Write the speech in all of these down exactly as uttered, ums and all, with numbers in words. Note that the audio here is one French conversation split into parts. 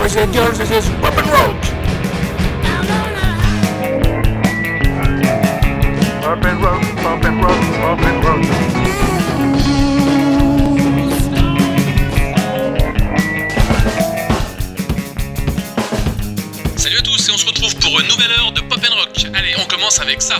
boys and girls, this is Pop and Rock. Pop and Rock, Pop and Rock, Pop and Rock. Salut à tous et on se retrouve pour une nouvelle heure de Pop and Rock. Allez, on commence avec ça.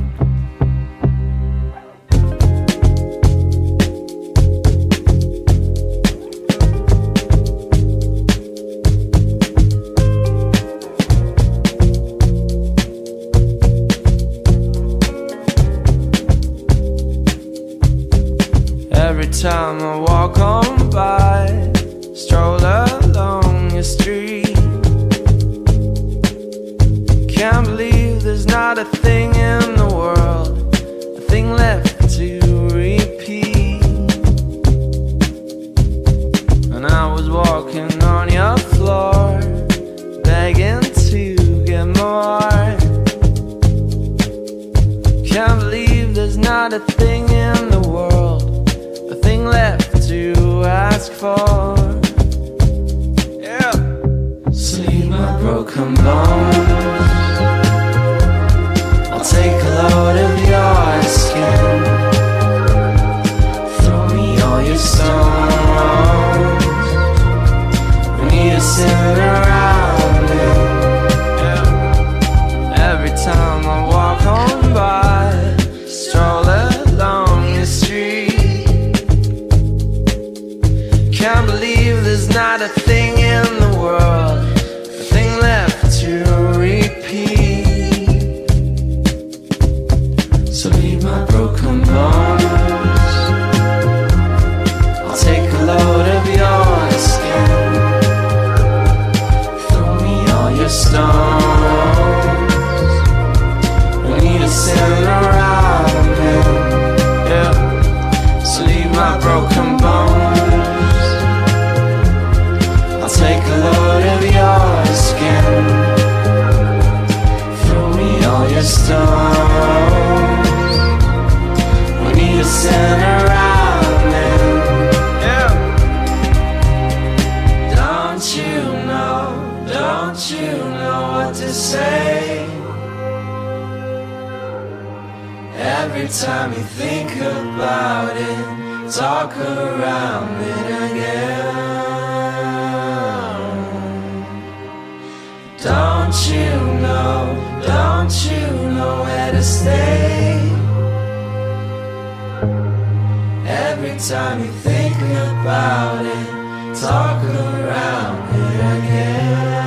Every time I walk on by, stroll along your street, can't believe there's not a thing in the world, a thing left to repeat. And I was walking on your floor, begging to get more. Can't believe there's not a thing in the world, a thing left to ask for. Yeah. Sleep my broken bones, I'll take a load of your skin, throw me all your stones, we need to sit around it. Yeah. Every time I walk on by, stroll along the street, can't believe there's not a thing in the world, a thing left to repeat. So leave my broken bones, I'll take a load of your skin, throw me all your stones, we need to sit around it. Yeah. So leave my broken bones, I'll take a load of your skin, throw me all your stones, we need to sit around it. Yeah. Don't you know, don't you know what to say? Every time you think about it, talk around it again. Don't you know, don't you know where to stay? Every time you think about it, talk around it again.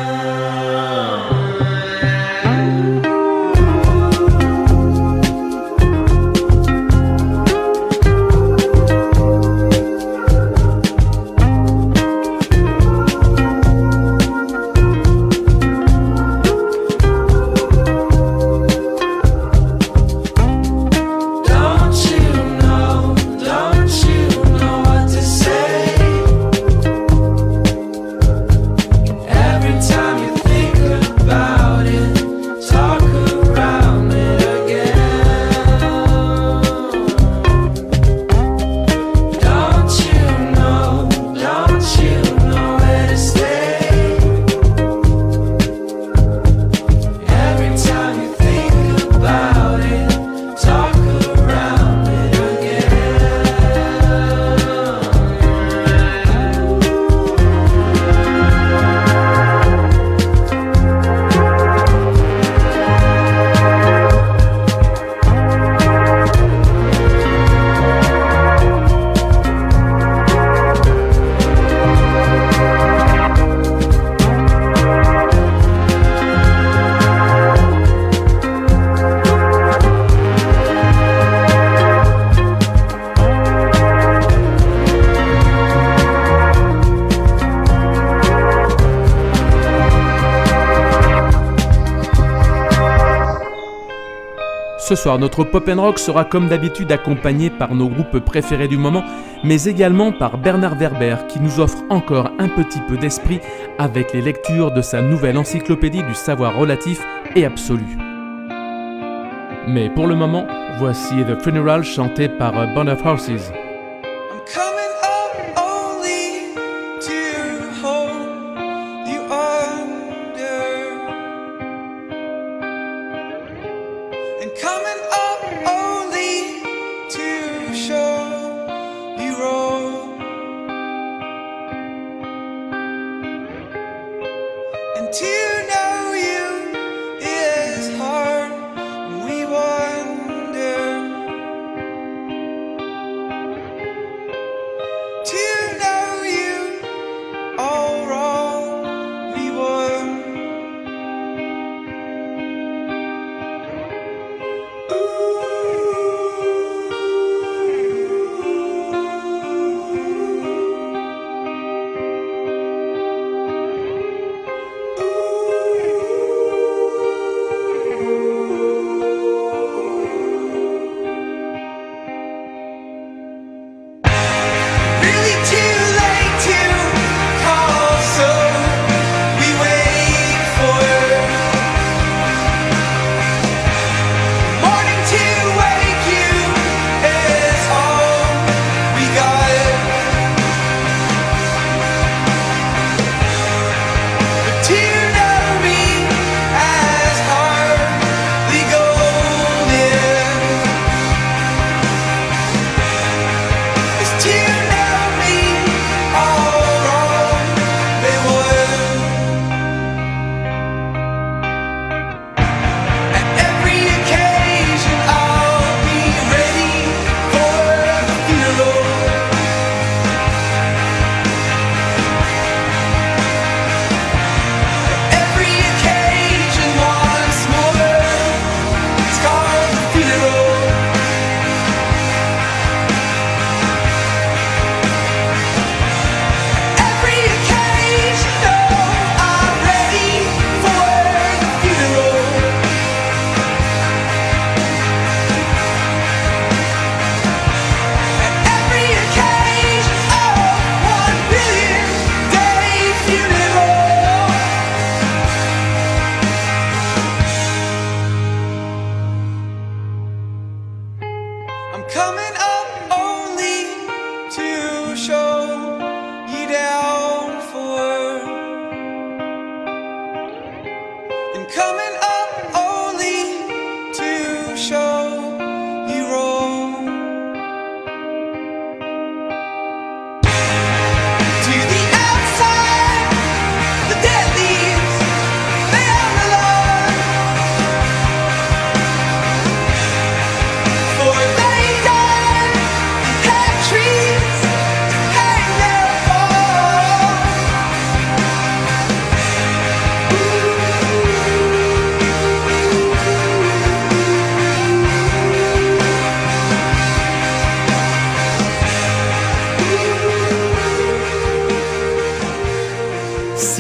Ce soir, notre Pop and Rock sera comme d'habitude accompagné par nos groupes préférés du moment, mais également par Bernard Werber qui nous offre encore un petit peu d'esprit avec les lectures de sa nouvelle encyclopédie du savoir relatif et absolu. Mais pour le moment, voici The Funeral chanté par Band of Horses. I'm coming up only to hold you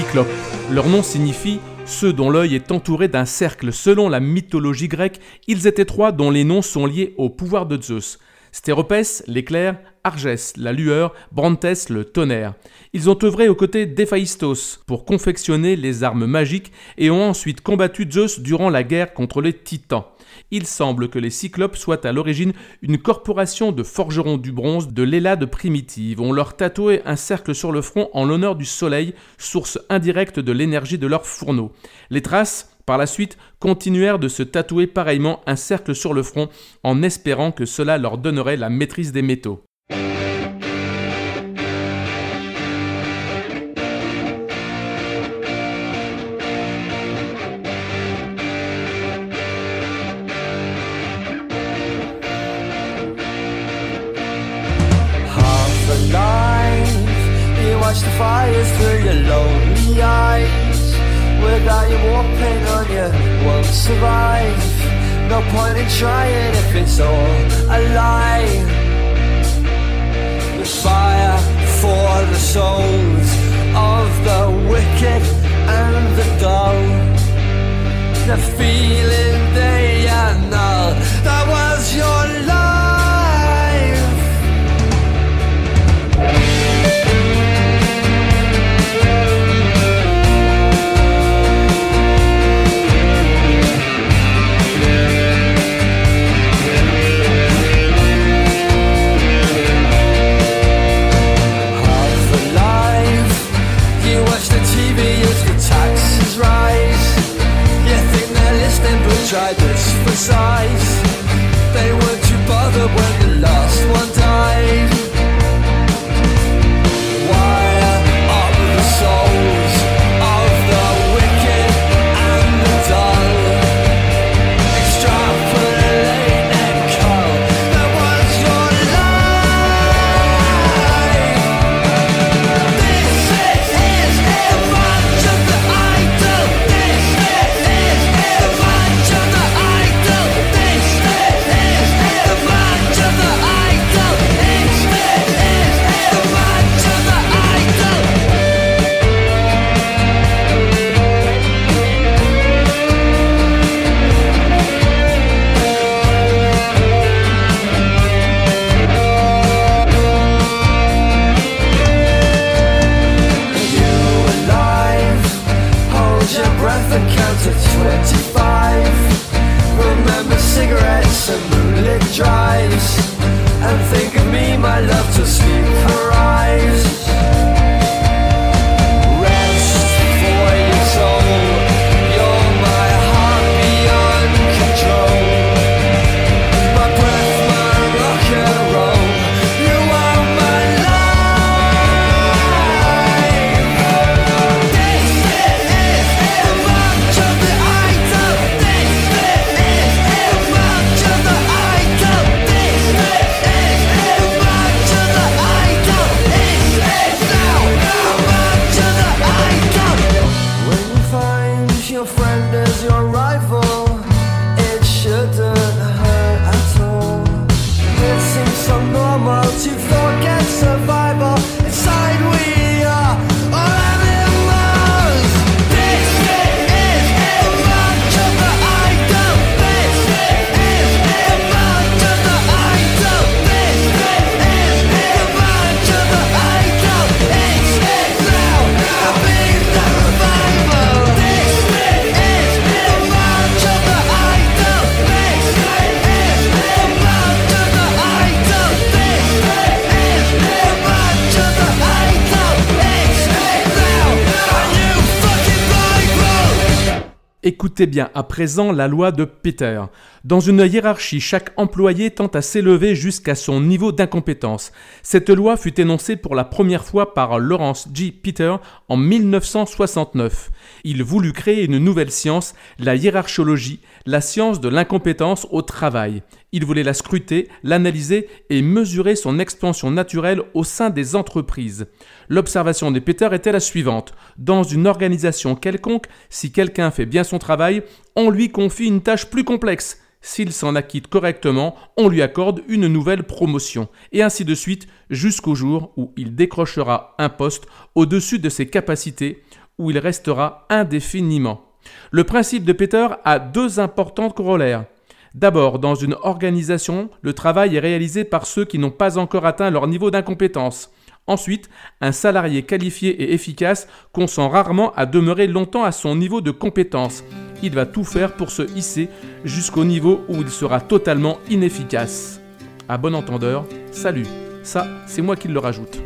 cyclopes. Leur nom signifie ceux dont l'œil est entouré d'un cercle. Selon la mythologie grecque, ils étaient trois dont les noms sont liés au pouvoir de Zeus. Stéropès, l'éclair, Argès, la lueur, Brantès, le tonnerre. Ils ont œuvré aux côtés d'Héphaïstos pour confectionner les armes magiques et ont ensuite combattu Zeus durant la guerre contre les Titans. Il semble que les Cyclopes soient à l'origine une corporation de forgerons du bronze de l'Hellade primitive. On leur tatouait un cercle sur le front en l'honneur du soleil, source indirecte de l'énergie de leurs fourneaux. Les Thraces, par la suite, continuèrent de se tatouer pareillement un cercle sur le front en espérant que cela leur donnerait la maîtrise des métaux. Watch the fires through your lonely eyes. Without your war paint on you, won't survive. No point in trying if it's all a lie. There's fire for the souls of the wicked and the dull. The feeling they annul, that was your life. Tried this for size. They weren't too bothered when the last one died. Wire up the souls of the wicked and the dull. Extrapolate and cull, that was your life. This is the march of the idol. This is the march of the idol. This is the march of the idol. This is the march of the idol. You alive, hold your breath and count to twenty-five. Remember cigarettes and moonlit drives, and think of me, my love, till sleep arrives. Rest for your soul, you're my heart beyond control. My breath, my rock and roll, you are my life. This is the march of the idol. This is the march of the idol. This is the march of the idol. This is now the march of the idol. When you find your friend as your rival, it shouldn't hurt at all. It seems so normal to forget survival. Inside we are all animals. This is the march of the idol. This is the march of the idol. This is the march of the idol. This is now the beat the revival. This is the march of the idol. This is the march of the idol. This is the march of the idol. This is now a new fucking Bible. Écoutez bien à présent la loi de Peter. Dans une hiérarchie, chaque employé tend à s'élever jusqu'à son niveau d'incompétence. Cette loi fut énoncée pour la première fois par Lawrence G. Peter en mille neuf cent soixante-neuf. Il voulut créer une nouvelle science, la hiérarchologie, la science de l'incompétence au travail. Il voulait la scruter, l'analyser et mesurer son expansion naturelle au sein des entreprises. L'observation de Peter était la suivante. Dans une organisation quelconque, si quelqu'un fait bien son travail, on lui confie une tâche plus complexe. S'il s'en acquitte correctement, on lui accorde une nouvelle promotion. Et ainsi de suite, jusqu'au jour où il décrochera un poste au-dessus de ses capacités où il restera indéfiniment. Le principe de Peter a deux importantes corollaires. D'abord, dans une organisation, le travail est réalisé par ceux qui n'ont pas encore atteint leur niveau d'incompétence. Ensuite, un salarié qualifié et efficace consent rarement à demeurer longtemps à son niveau de compétence. Il va tout faire pour se hisser jusqu'au niveau où il sera totalement inefficace. À bon entendeur, salut. Ça, c'est moi qui le rajoute.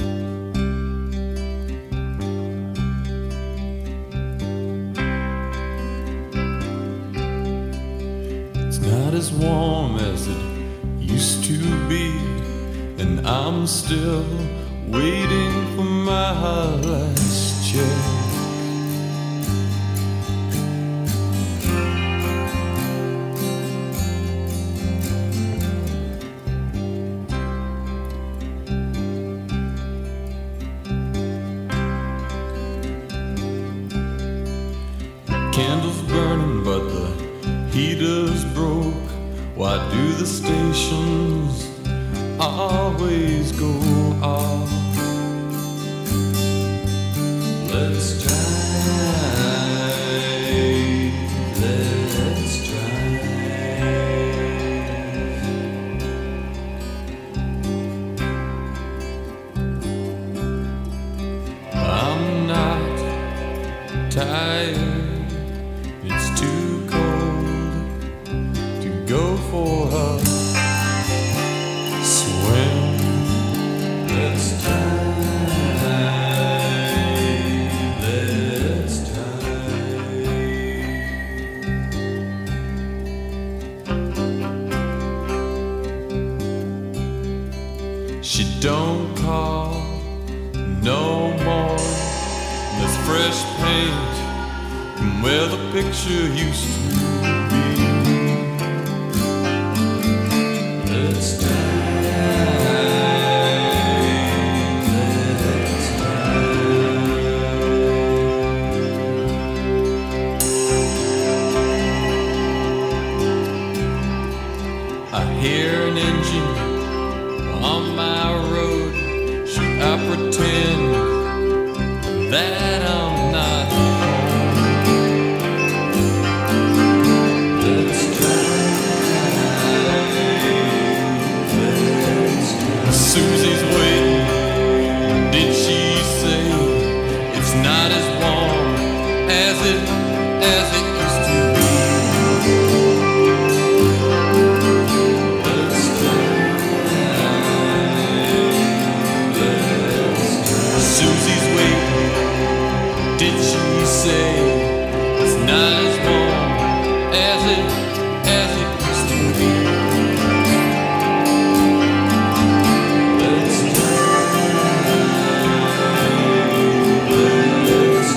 It's not as warm as it used to be, and I'm still waiting for my last check. Candles burning, but the heater's broke. Why do the stations always go off? Let's drive, let's drive. I'm not tired. It's too cold to go for a swim. Let's dive, let's dive. She don't call no more. There's fresh paint from where the picture used to be. Let's dive, let's dive. I hear an engine on my road. Should I pretend that I'm not home? Let's drive, let's drive. Susie's waiting. Did she say it's not as warm as it as it used to be? Let's drive, let's drive. Susie's waiting. Did she say it's not as warm as it as it used to be? Let's drive, let's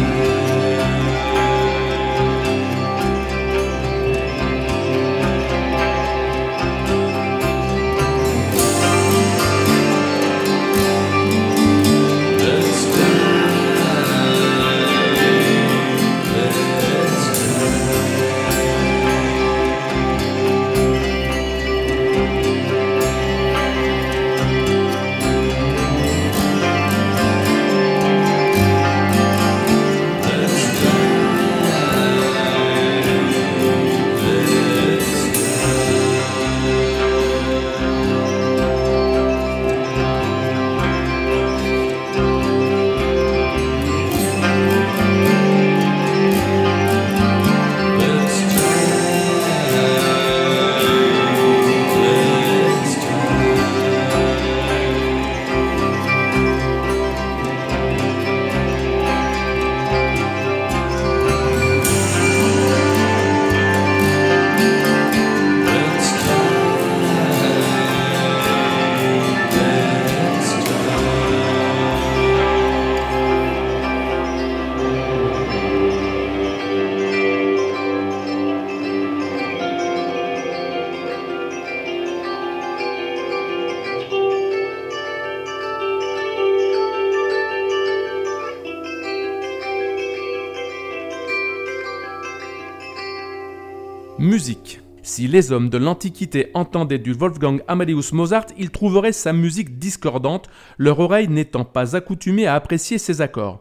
Musique. Si les hommes de l'Antiquité entendaient du Wolfgang Amadeus Mozart, ils trouveraient sa musique discordante, leur oreille n'étant pas accoutumée à apprécier ses accords.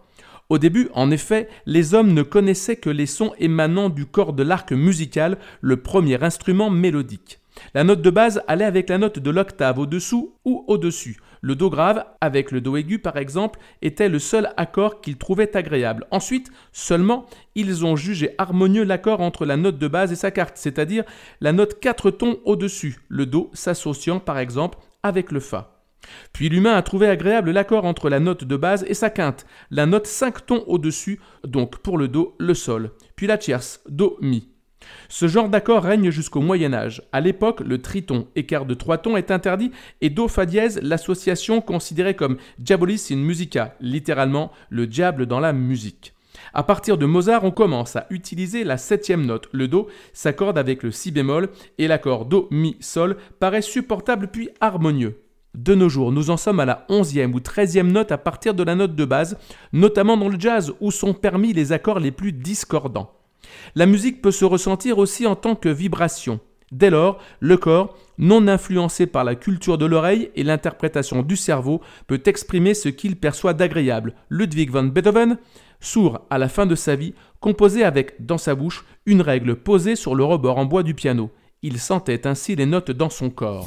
Au début, en effet, les hommes ne connaissaient que les sons émanant du corps de l'arc musical, le premier instrument mélodique. La note de base allait avec la note de l'octave au-dessous ou au-dessus. Le do grave, avec le do aigu par exemple, était le seul accord qu'ils trouvaient agréable. Ensuite, seulement, ils ont jugé harmonieux l'accord entre la note de base et sa quarte, c'est-à-dire la note quatre tons au-dessus, le do s'associant par exemple avec le fa. Puis l'humain a trouvé agréable l'accord entre la note de base et sa quinte, la note cinq tons au-dessus, donc pour le do, le sol, puis la tierce, do, mi. Ce genre d'accord règne jusqu'au Moyen-Âge. À l'époque, le triton, écart de trois tons, est interdit et do fa dièse, l'association considérée comme diabolis in musica, littéralement le diable dans la musique. À partir de Mozart, on commence à utiliser la septième note. Le do s'accorde avec le si bémol et l'accord do, mi, sol paraît supportable puis harmonieux. De nos jours, nous en sommes à la onzième ou treizième note à partir de la note de base, notamment dans le jazz où sont permis les accords les plus discordants. La musique peut se ressentir aussi en tant que vibration. Dès lors, le corps, non influencé par la culture de l'oreille et l'interprétation du cerveau, peut exprimer ce qu'il perçoit d'agréable. Ludwig van Beethoven, sourd à la fin de sa vie, composait avec, dans sa bouche, une règle posée sur le rebord en bois du piano. Il sentait ainsi les notes dans son corps.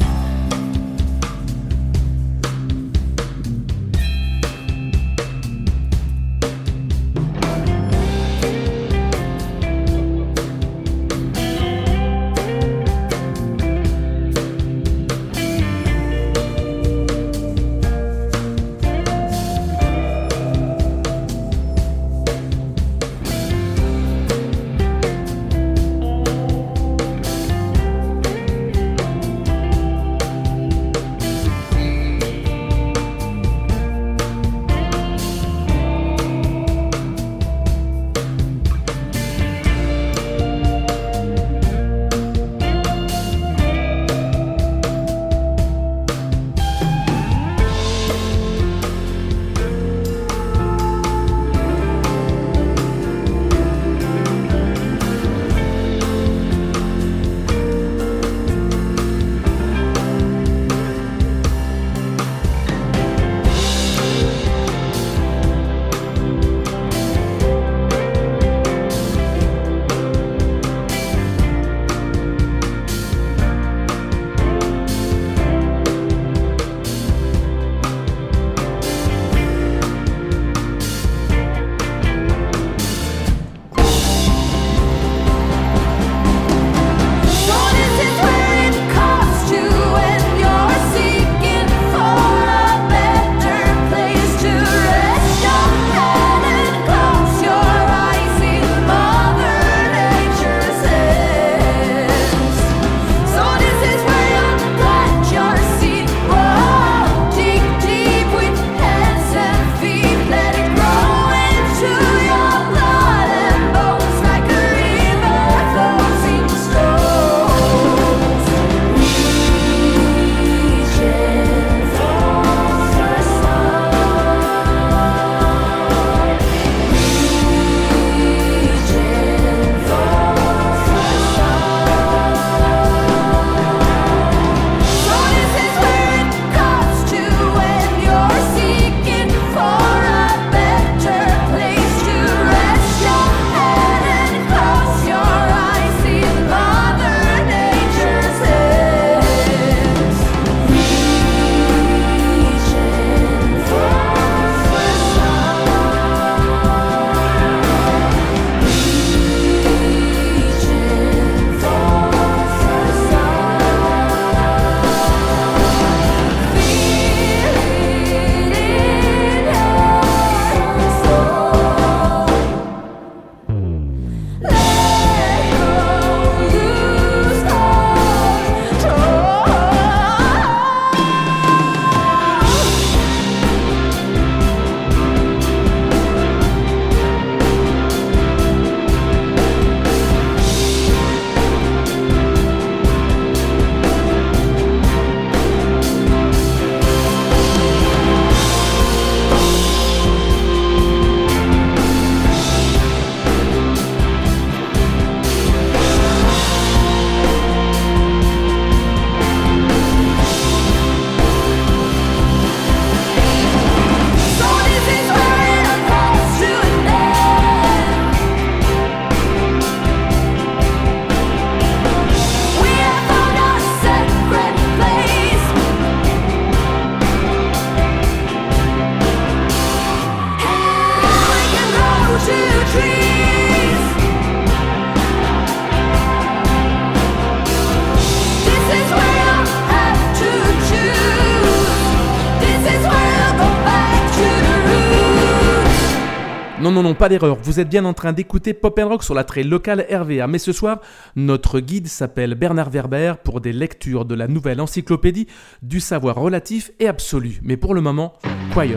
Non, non, non, pas d'erreur, vous êtes bien en train d'écouter Pop and Rock sur la très locale R V A. Mais ce soir, notre guide s'appelle Bernard Werber pour des lectures de la nouvelle encyclopédie du savoir relatif et absolu. Mais pour le moment, quiet.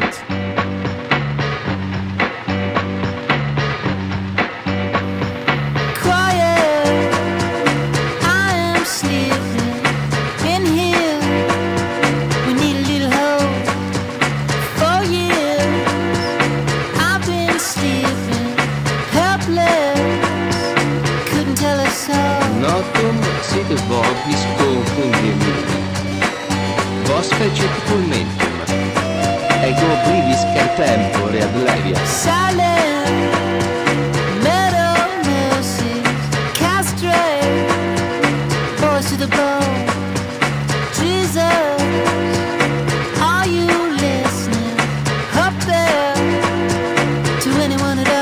Siete vobis confundimini. Vos fecit pulmentum, ego brivis cer tempore ad levia. Silent meadow nurses castrate, voice to the bone. Jesus, are you listening up there to anyone at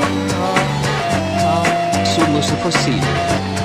all? Sumus possibile.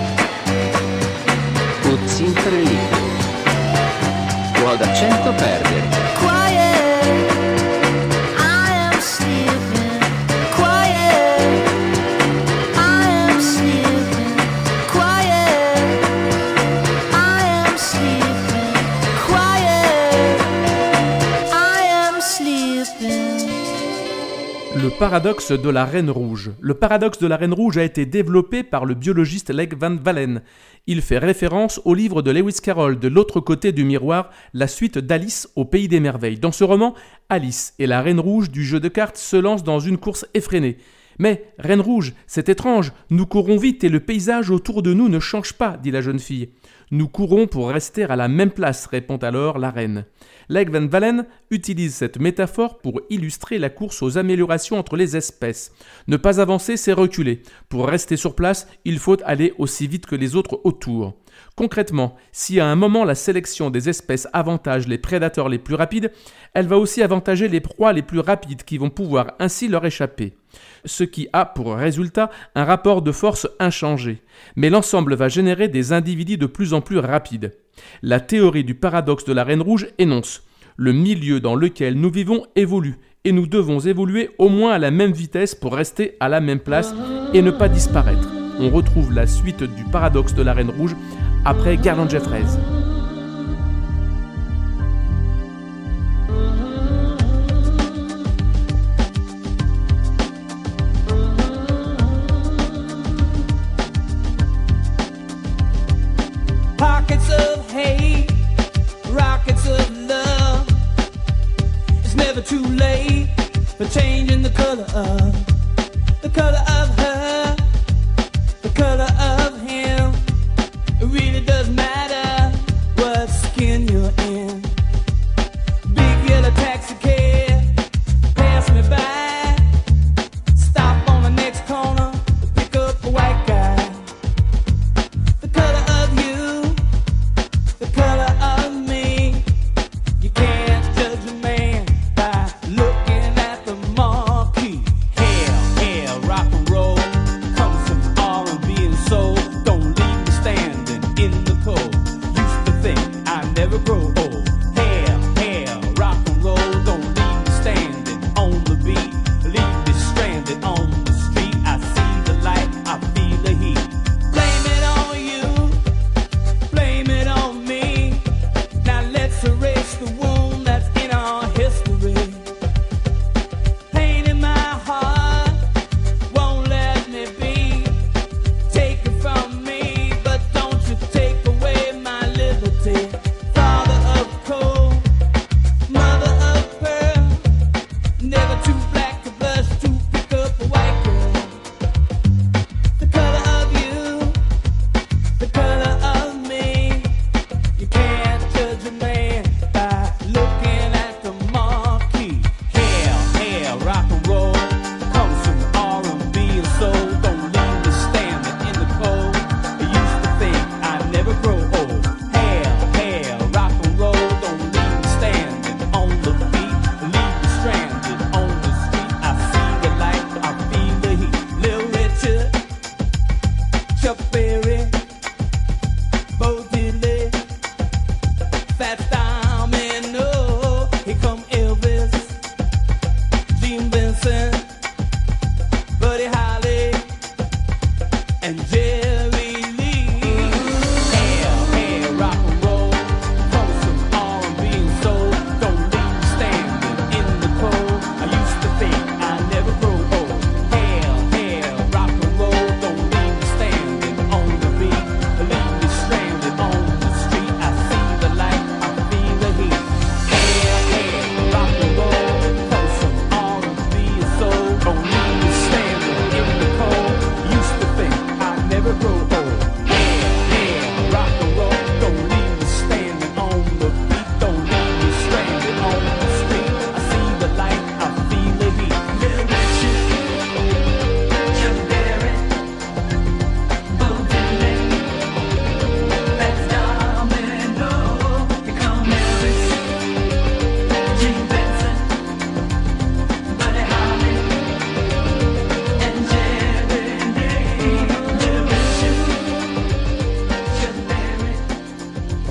Ut interliquo. Quod accento perdere. Quiet, I am sleeping. Quiet, I am sleeping. Quiet, I am sleeping. Quiet, I am sleeping. Le paradoxe de la Reine Rouge. Le paradoxe de la Reine Rouge a été développé par le biologiste Leigh Van Valen. Il fait référence au livre de Lewis Carroll, De l'autre côté du miroir, la suite d'Alice au pays des merveilles. Dans ce roman, Alice et la Reine Rouge du jeu de cartes se lancent dans une course effrénée. Mais, Reine Rouge, c'est étrange, nous courons vite et le paysage autour de nous ne change pas, dit la jeune fille. Nous courons pour rester à la même place, répond alors la reine. Leigh Van Valen utilise cette métaphore pour illustrer la course aux améliorations entre les espèces. Ne pas avancer, c'est reculer. Pour rester sur place, il faut aller aussi vite que les autres autour. Concrètement, si à un moment la sélection des espèces avantage les prédateurs les plus rapides, elle va aussi avantager les proies les plus rapides qui vont pouvoir ainsi leur échapper. Ce qui a pour résultat un rapport de force inchangé. Mais l'ensemble va générer des individus de plus en plus rapides. La théorie du paradoxe de la Reine Rouge énonce « Le milieu dans lequel nous vivons évolue et nous devons évoluer au moins à la même vitesse pour rester à la même place et ne pas disparaître. » On retrouve la suite du paradoxe de la Reine Rouge après Garland Jeffreys. Pockets of hate, rockets of love. It's never too late for changing the color of, the color of her, the color of him. It really doesn't matter what skin you're in. Big yellow taxi cab, pass me by. Stop on the next corner to pick up a white guy. The color of you, the color of me. You can't judge a man by looking at the marquee. Hell, hell, rock and roll comes from R and B and soul.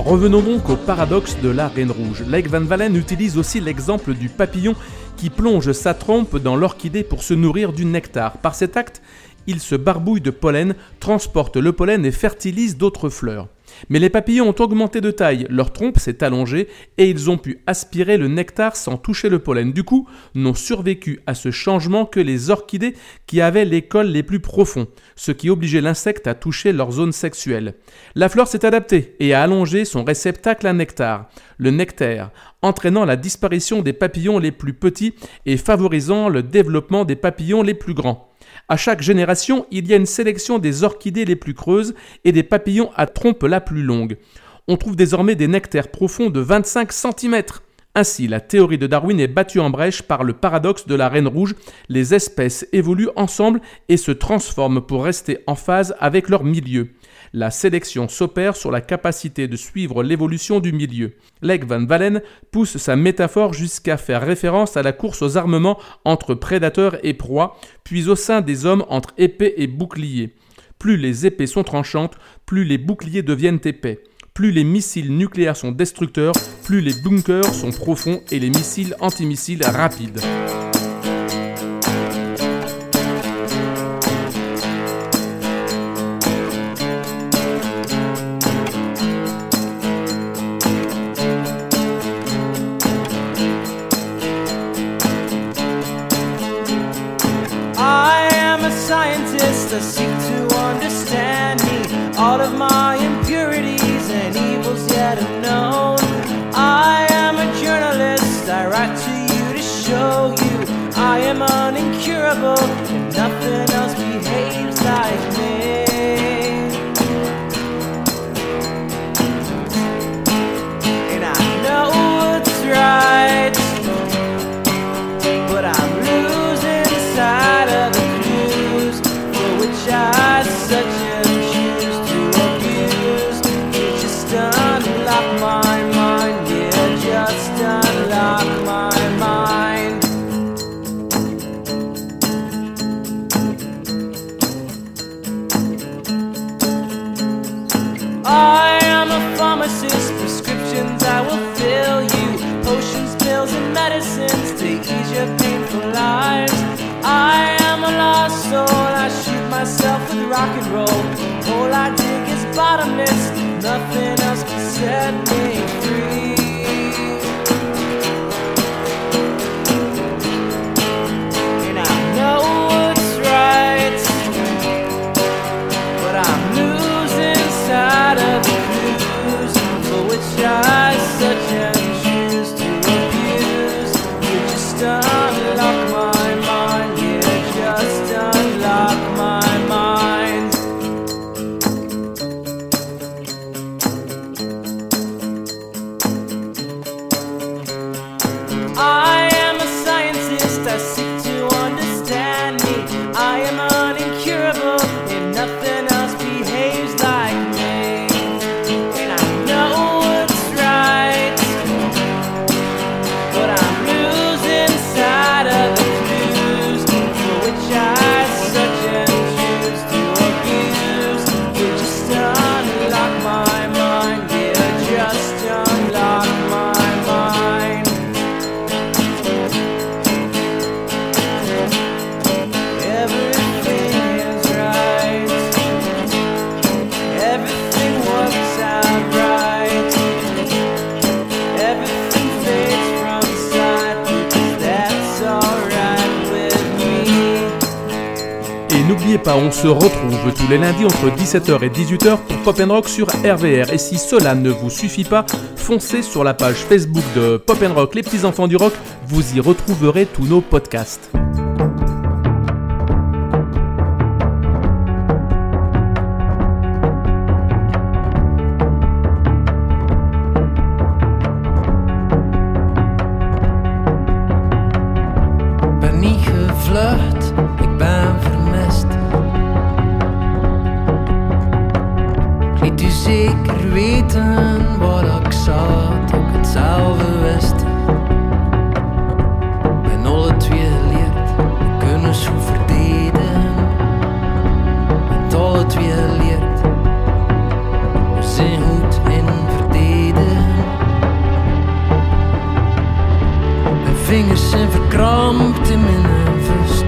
Revenons donc au paradoxe de la Reine Rouge. Lake Van Valen utilise aussi l'exemple du papillon qui plonge sa trompe dans l'orchidée pour se nourrir du nectar. Par cet acte, il se barbouille de pollen, transporte le pollen et fertilise d'autres fleurs. Mais les papillons ont augmenté de taille, leur trompe s'est allongée et ils ont pu aspirer le nectar sans toucher le pollen. Du coup, n'ont survécu à ce changement que les orchidées qui avaient les cols les plus profonds, ce qui obligeait l'insecte à toucher leur zone sexuelle. La fleur s'est adaptée et a allongé son réceptacle à nectar, le nectaire, entraînant la disparition des papillons les plus petits et favorisant le développement des papillons les plus grands. À chaque génération, il y a une sélection des orchidées les plus creuses et des papillons à trompe la plus longue. On trouve désormais des nectaires profonds de vingt-cinq centimètres. Ainsi, la théorie de Darwin est battue en brèche par le paradoxe de la Reine Rouge. Les espèces évoluent ensemble et se transforment pour rester en phase avec leur milieu. La sélection s'opère sur la capacité de suivre l'évolution du milieu. Lake Van Valen pousse sa métaphore jusqu'à faire référence à la course aux armements entre prédateurs et proies, puis au sein des hommes entre épée et bouclier. Plus les épées sont tranchantes, plus les boucliers deviennent épais. Plus les missiles nucléaires sont destructeurs, plus les bunkers sont profonds et les missiles antimissiles rapides. I seek to understand me, all of my impurities and evils yet unknown. I am a journalist, I write to you to show you I am unincurable and nothing else behaves like me. And I know what's right, but I'm losing sight of the I such and choose to abuse. You just unlock my mind, yeah, just unlock my mind. I am a pharmacist, prescriptions I will fill you, potions, pills and medicines to ease your painful lives. I am a lost soul, I shoot myself with rock and roll. All I dig is bottomless, nothing else can set me free. And I know what's right, but I'm losing sight of the clues for which I such and choose to abuse. You just unlock my mind, yeah, just unlock my mind. I am a scientist, I seek to understand me. I am unincurable and nothing else behaves like me. And I know what's right, but I'm losing sight of the clues for which I such and choose to abuse. You just unlock my mind, yeah, just unlock my mind. Everything is right, everything works out right, everything fades from sight, because that's alright with me. Et n'oubliez pas, on se retrouve tous les lundis entre dix-sept heures et dix-huit heures pour Pop and Rock sur R V R. Et si cela ne vous suffit pas, foncez sur la page Facebook de Pop and Rock, les petits enfants du rock, vous y retrouverez tous nos podcasts. Ben niet gevlucht, ik ben vermist. Ik liet u zeker weten waar ik zat, ook het zelf wist. Ben alle twee geleerd, we kunnen zo verdedigen. Ben alle twee geleerd, we zijn goed in verdedigen. dampt in mijn vust.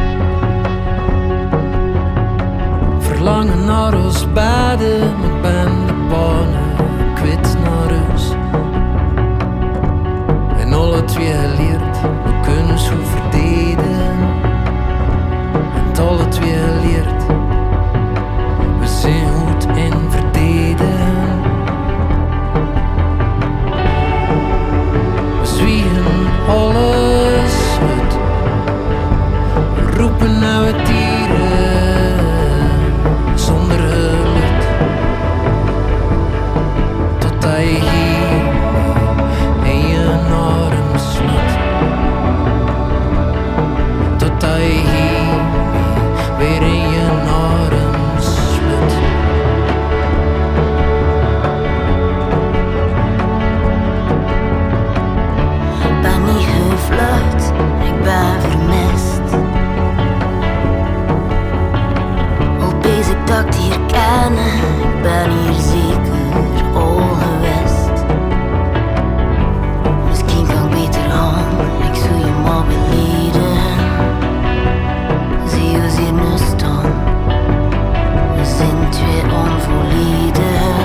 Verlangen naar ons beiden, ik ben de pannen kwijt naar rust. En alle twee geleerd, we kunnen zo verdedigen. En alle twee geleerd, we zijn goed in verdedigen. We zwiegen alles uit, we roepen naar het dieren zonder geluid. Totdat je hier in je arm sluit. Totdat je hier weer in je arm sluit. Ik ben niet gevlucht, ik ben vermist. Al bezig dat ik hier ken, ik ben hier zeker al geweest. Misschien kan ik beter gaan, ik zou je maar beleden. Zie je hier nu staan, we zijn twee onvolledig.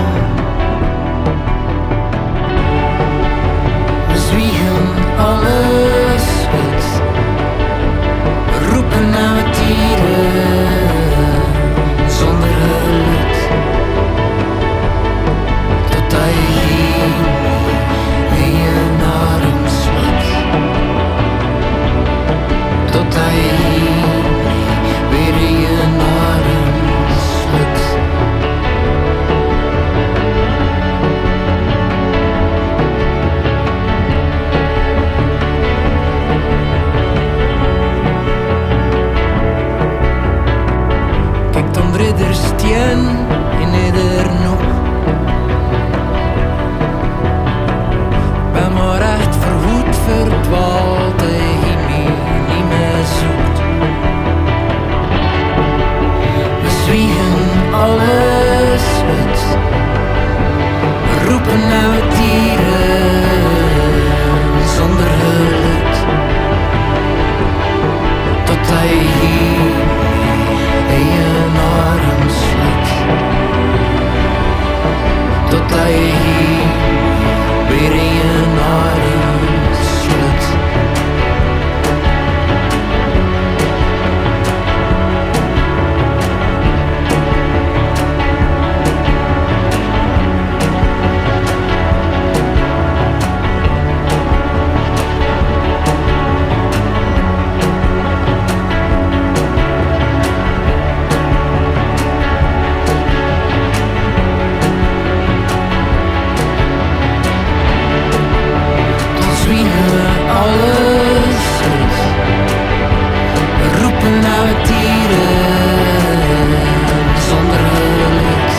We zwiegen alles uit, we roepen naar het dieren zonder geluid. Totdat je hier in je arm sluit. Totdat je hier weer in je arm sluit. Kijk dan ridders tien in ieder nog. Ben maar echt verwoed, verdwaald, hij me niet meer zoekt. We zwiegen alles uit, we roepen naar het dieren zonder geluid. Totdat je hier in je arm sluit. Totdat je hier weer in je arm sluit. Dan zwiegen we alles uit, we roepen naar het dieren zonder geluid.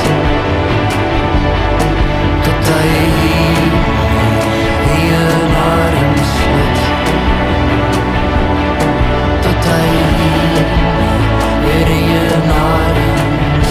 Totdat je hier in je arm sluit. Totdat je hier weer in je arm.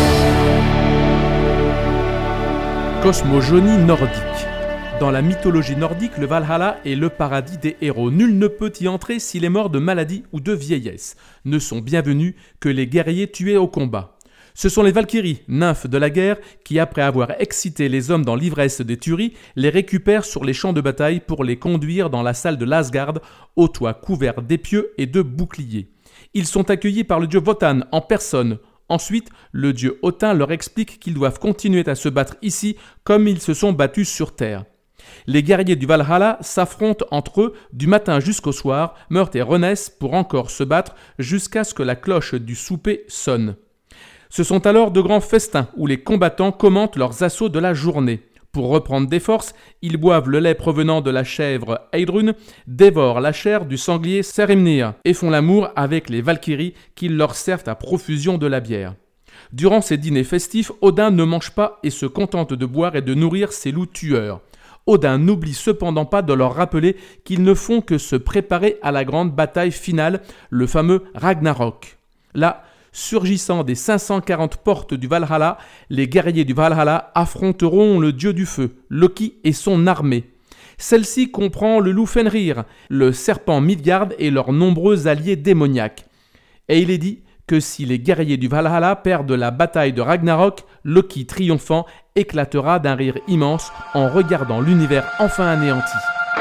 Cosmogonie nordique. Dans la mythologie nordique, le Valhalla est le paradis des héros. Nul ne peut y entrer s'il est mort de maladie ou de vieillesse. Ne sont bienvenus que les guerriers tués au combat. Ce sont les Valkyries, nymphes de la guerre, qui, après avoir excité les hommes dans l'ivresse des tueries, les récupèrent sur les champs de bataille pour les conduire dans la salle de l'Asgard, au toit couvert d'épieux et de boucliers. Ils sont accueillis par le dieu Wotan en personne. Ensuite, le dieu Odin leur explique qu'ils doivent continuer à se battre ici comme ils se sont battus sur terre. Les guerriers du Valhalla s'affrontent entre eux du matin jusqu'au soir, meurent et renaissent pour encore se battre jusqu'à ce que la cloche du souper sonne. Ce sont alors de grands festins où les combattants commentent leurs assauts de la journée. Pour reprendre des forces, ils boivent le lait provenant de la chèvre Heidrun, dévorent la chair du sanglier Sarimnir et font l'amour avec les Valkyries qui leur servent à profusion de la bière. Durant ces dîners festifs, Odin ne mange pas et se contente de boire et de nourrir ses loups tueurs. Odin n'oublie cependant pas de leur rappeler qu'ils ne font que se préparer à la grande bataille finale, le fameux Ragnarok. Là, surgissant des cinq cent quarante portes du Valhalla, les guerriers du Valhalla affronteront le dieu du feu, Loki et son armée. Celle-ci comprend le loup Fenrir, le serpent Midgard et leurs nombreux alliés démoniaques. Et il est dit que si les guerriers du Valhalla perdent la bataille de Ragnarok, Loki triomphant éclatera d'un rire immense en regardant l'univers enfin anéanti.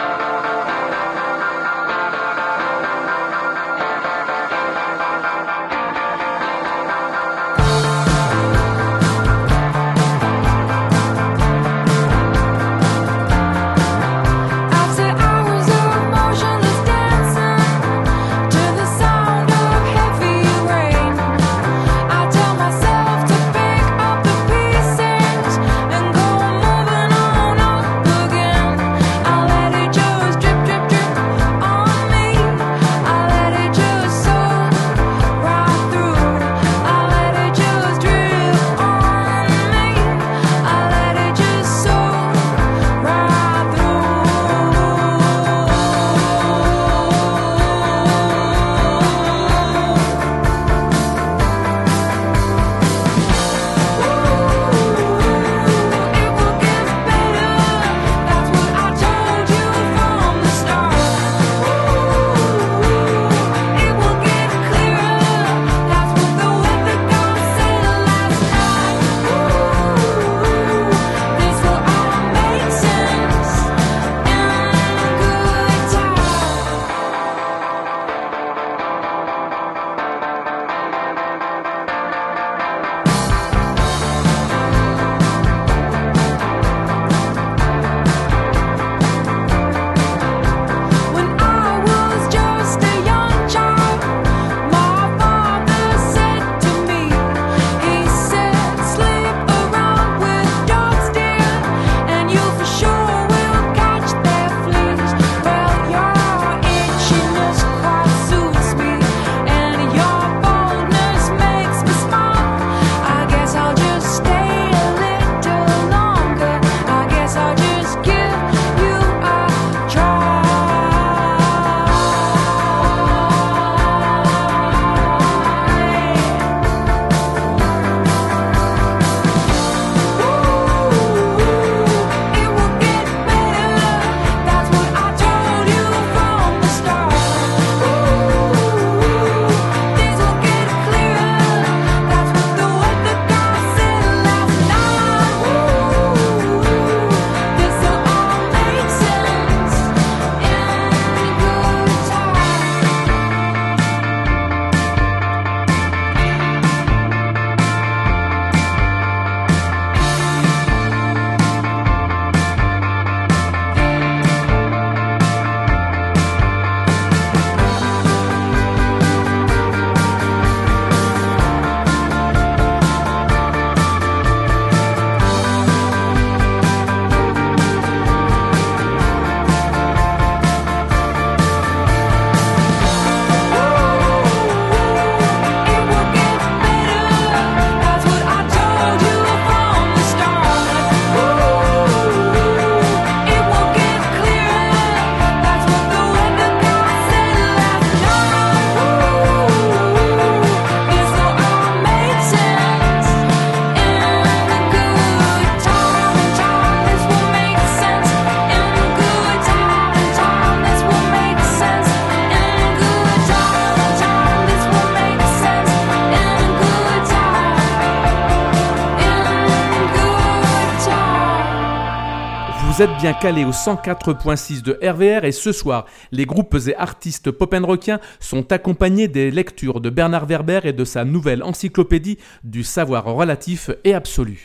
Vous êtes bien calés au cent quatre virgule six de R V R et ce soir, les groupes et artistes pop-and-rockiens sont accompagnés des lectures de Bernard Werber et de sa nouvelle encyclopédie du savoir relatif et absolu.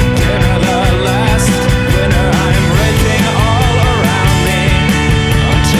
Until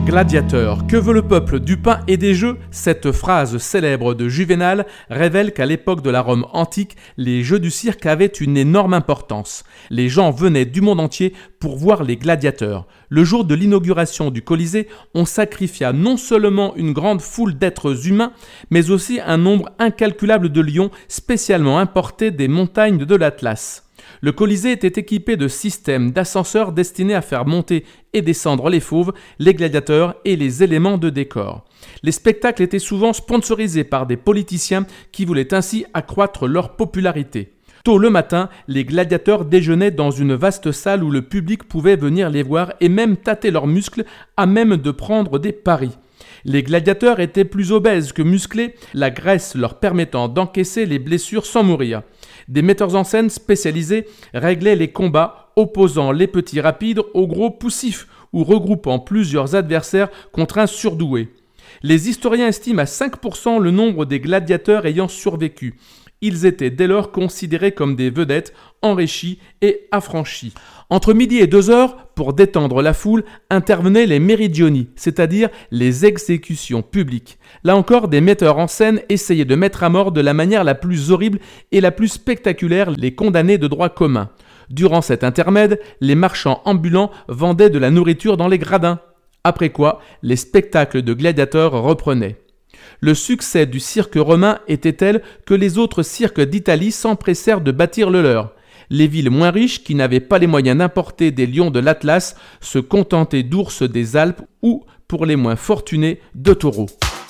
Gladiateur, que veut le peuple du pain et des jeux ? Cette phrase célèbre de Juvénal révèle qu'à l'époque de la Rome antique, les jeux du cirque avaient une énorme importance. Les gens venaient du monde entier pour voir les gladiateurs. Le jour de l'inauguration du Colisée, on sacrifia non seulement une grande foule d'êtres humains, mais aussi un nombre incalculable de lions spécialement importés des montagnes de l'Atlas. Le Colisée était équipé de systèmes d'ascenseurs destinés à faire monter et descendre les fauves, les gladiateurs et les éléments de décor. Les spectacles étaient souvent sponsorisés par des politiciens qui voulaient ainsi accroître leur popularité. Tôt le matin, les gladiateurs déjeunaient dans une vaste salle où le public pouvait venir les voir et même tâter leurs muscles à même de prendre des paris. Les gladiateurs étaient plus obèses que musclés, la graisse leur permettant d'encaisser les blessures sans mourir. Des metteurs en scène spécialisés réglaient les combats, opposant les petits rapides aux gros poussifs ou regroupant plusieurs adversaires contre un surdoué. Les historiens estiment à cinq pour cent le nombre des gladiateurs ayant survécu. Ils étaient dès lors considérés comme des vedettes enrichies et affranchies. Entre midi et deux heures, pour détendre la foule, intervenaient les meridioni, c'est-à-dire les exécutions publiques. Là encore, des metteurs en scène essayaient de mettre à mort de la manière la plus horrible et la plus spectaculaire les condamnés de droit commun. Durant cet intermède, les marchands ambulants vendaient de la nourriture dans les gradins. Après quoi, les spectacles de gladiateurs reprenaient. Le succès du cirque romain était tel que les autres cirques d'Italie s'empressèrent de bâtir le leur. Les villes moins riches, qui n'avaient pas les moyens d'importer des lions de l'Atlas, se contentaient d'ours des Alpes ou, pour les moins fortunés, de taureaux.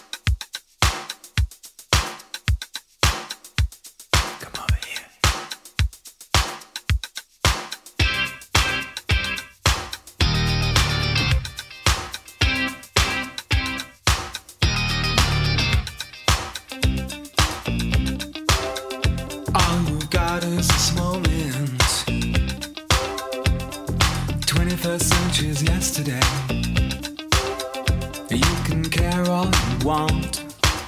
Yesterday, you can care all you want.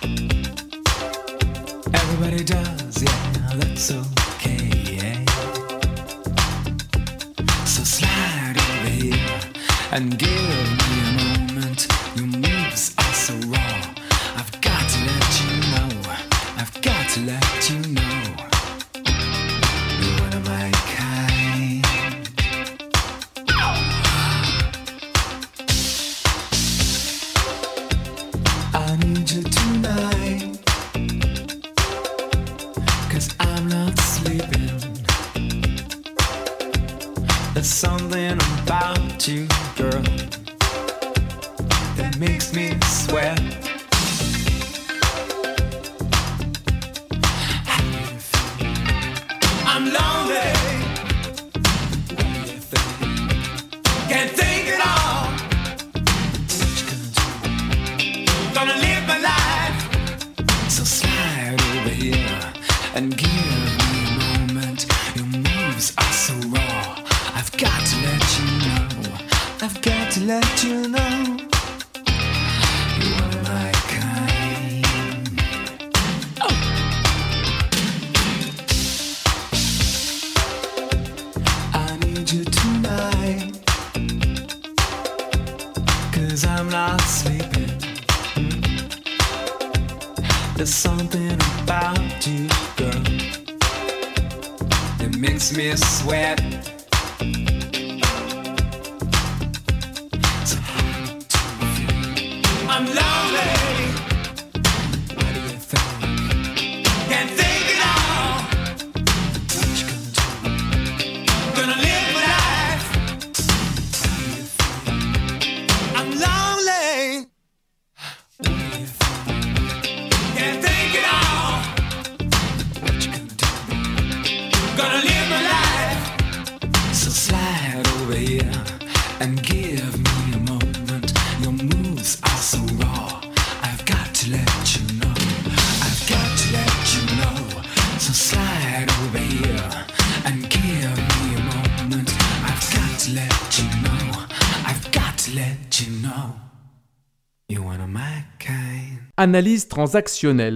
Everybody does, yeah, that's okay. Yeah. So slide over here and give me a moment. Your moves are so raw. I've got to let you know. I've got to let you know. You're one of my kind. I need you tonight, 'cause I'm not sleeping. There's something about you, girl, that makes me sweat. How do you feel? I'm lonely. What do you think? Can't think at all. What you gonna do? Gonna live my life. So slide over here and give me a moment. Your moves are so raw. I've got to let you know. I've got to let you know. You're one of my kind. Oh. I need you tonight, 'cause I'm not sleeping. There's something about you, girl, that makes me sweat. So how do you feel? I'm lonely. What do you think? Can't think at all. What you gonna do? Gonna live my life. How do you feel? I'm lonely. What do you think? Can't think at all. What you gonna do? Gonna live my life. So slide over here and give me a moment. Your moves are so raw. I've got to let you know. I've got to let you know. So slide over here and give me a moment. I've got to let you know. I've got to let you know. You're one of my kind. Analyse transactionnelle.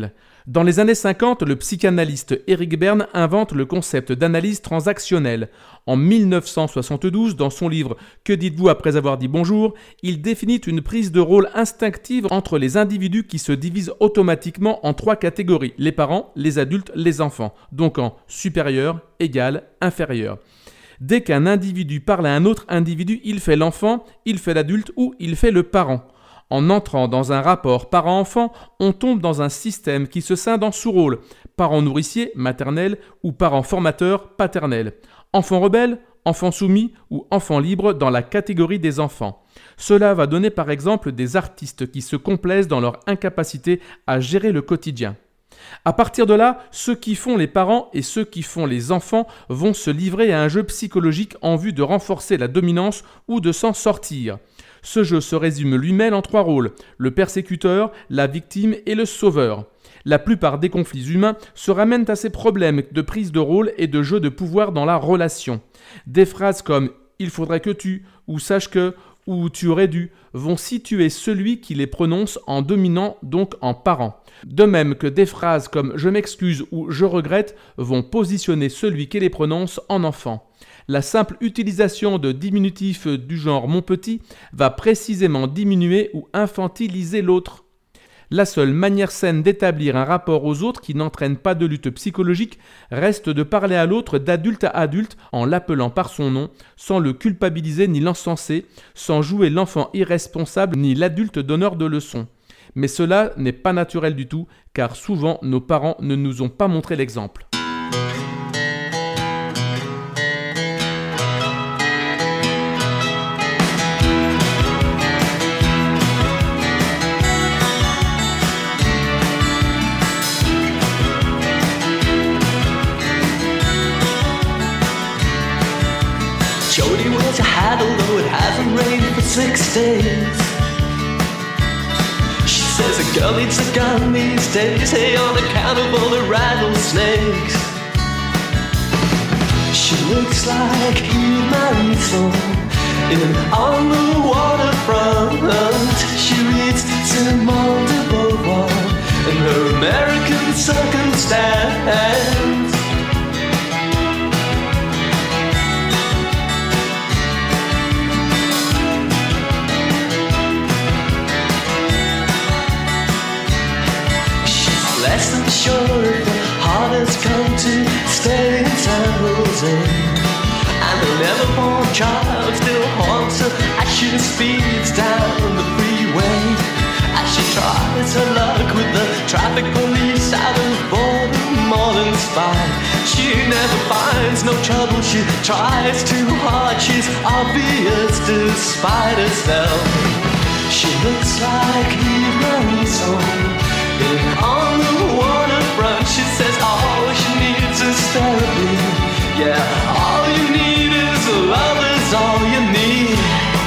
Dans les années cinquante, le psychanalyste Eric Berne invente le concept d'analyse transactionnelle. En mille neuf cent soixante-douze, dans son livre « Que dites-vous après avoir dit bonjour ?», il définit une prise de rôle instinctive entre les individus qui se divisent automatiquement en trois catégories, les parents, les adultes, les enfants, donc en supérieur, égal, inférieur. Dès qu'un individu parle à un autre individu, il fait l'enfant, il fait l'adulte ou il fait le parent. En entrant dans un rapport parent-enfant, on tombe dans un système qui se scinde en sous-rôles, parent nourricier, maternel, ou parent formateur, paternel, enfant rebelle, enfant soumis ou enfant libre dans la catégorie des enfants. Cela va donner par exemple des artistes qui se complaisent dans leur incapacité à gérer le quotidien. À partir de là, ceux qui font les parents et ceux qui font les enfants vont se livrer à un jeu psychologique en vue de renforcer la dominance ou de s'en sortir. Ce jeu se résume lui-même en trois rôles, le persécuteur, la victime et le sauveur. La plupart des conflits humains se ramènent à ces problèmes de prise de rôle et de jeu de pouvoir dans la relation. Des phrases comme « il faudrait que tu » ou « sache que » ou « tu aurais dû » vont situer celui qui les prononce en dominant, donc en parent. De même que des phrases comme « je m'excuse » ou « je regrette » vont positionner celui qui les prononce en enfant. La simple utilisation de diminutifs du genre « mon petit » va précisément diminuer ou infantiliser l'autre. La seule manière saine d'établir un rapport aux autres qui n'entraîne pas de lutte psychologique reste de parler à l'autre d'adulte à adulte en l'appelant par son nom, sans le culpabiliser ni l'encenser, sans jouer l'enfant irresponsable ni l'adulte donneur de leçons. Mais cela n'est pas naturel du tout, car souvent nos parents ne nous ont pas montré l'exemple. Jody wears a hat although it hasn't rained for six days. She says a girl needs a gun these days, hey, on account of all the rattlesnakes. She looks like Eve Marisol in On the Waterfront. She reads Simone de Beauvoir in her American Circumstance. Less than sure if the heart has come to stay in San Jose. And the never-born child still haunts her as she speeds down the freeway. As she tries her luck with the traffic police out of boredom or inspired. She never finds no trouble, she tries too hard. She's obvious despite herself. She looks like Eve Marisol. On the waterfront, she says all she needs is therapy. Yeah, all you need is love is all you need.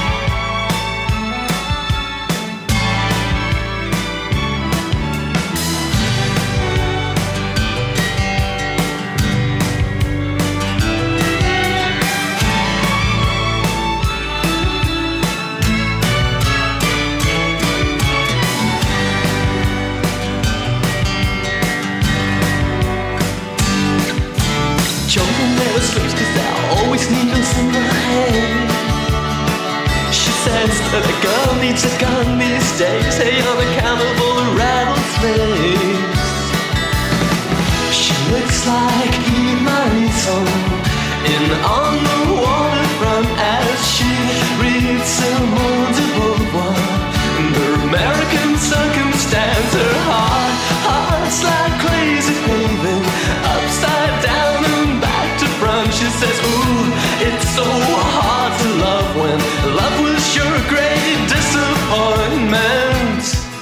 Children never sleeps cause there are always needles in her head. She says that a girl needs a gun these days, hey, on account of all the rattlesnakes. She looks like Eve Marisol in On the Waterfront as she reads Simone de Beauvoir and her American Circumstance. Her heart, heart's like crazy paving upside down and back to front. She says, ooh, it's so hard to love when love was your great disappointment.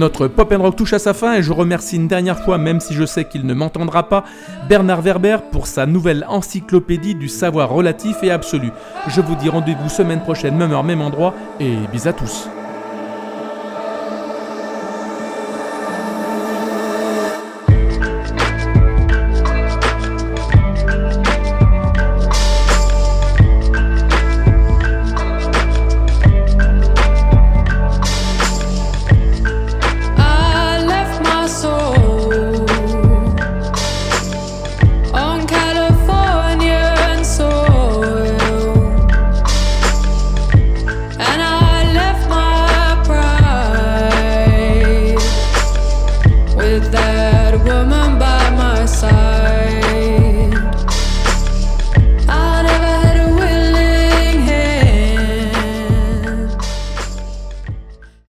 Notre Pop and Rock touche à sa fin et je remercie une dernière fois, même si je sais qu'il ne m'entendra pas, Bernard Werber pour sa nouvelle encyclopédie du savoir relatif et absolu. Je vous dis rendez-vous semaine prochaine, même heure, même endroit, et bis à tous.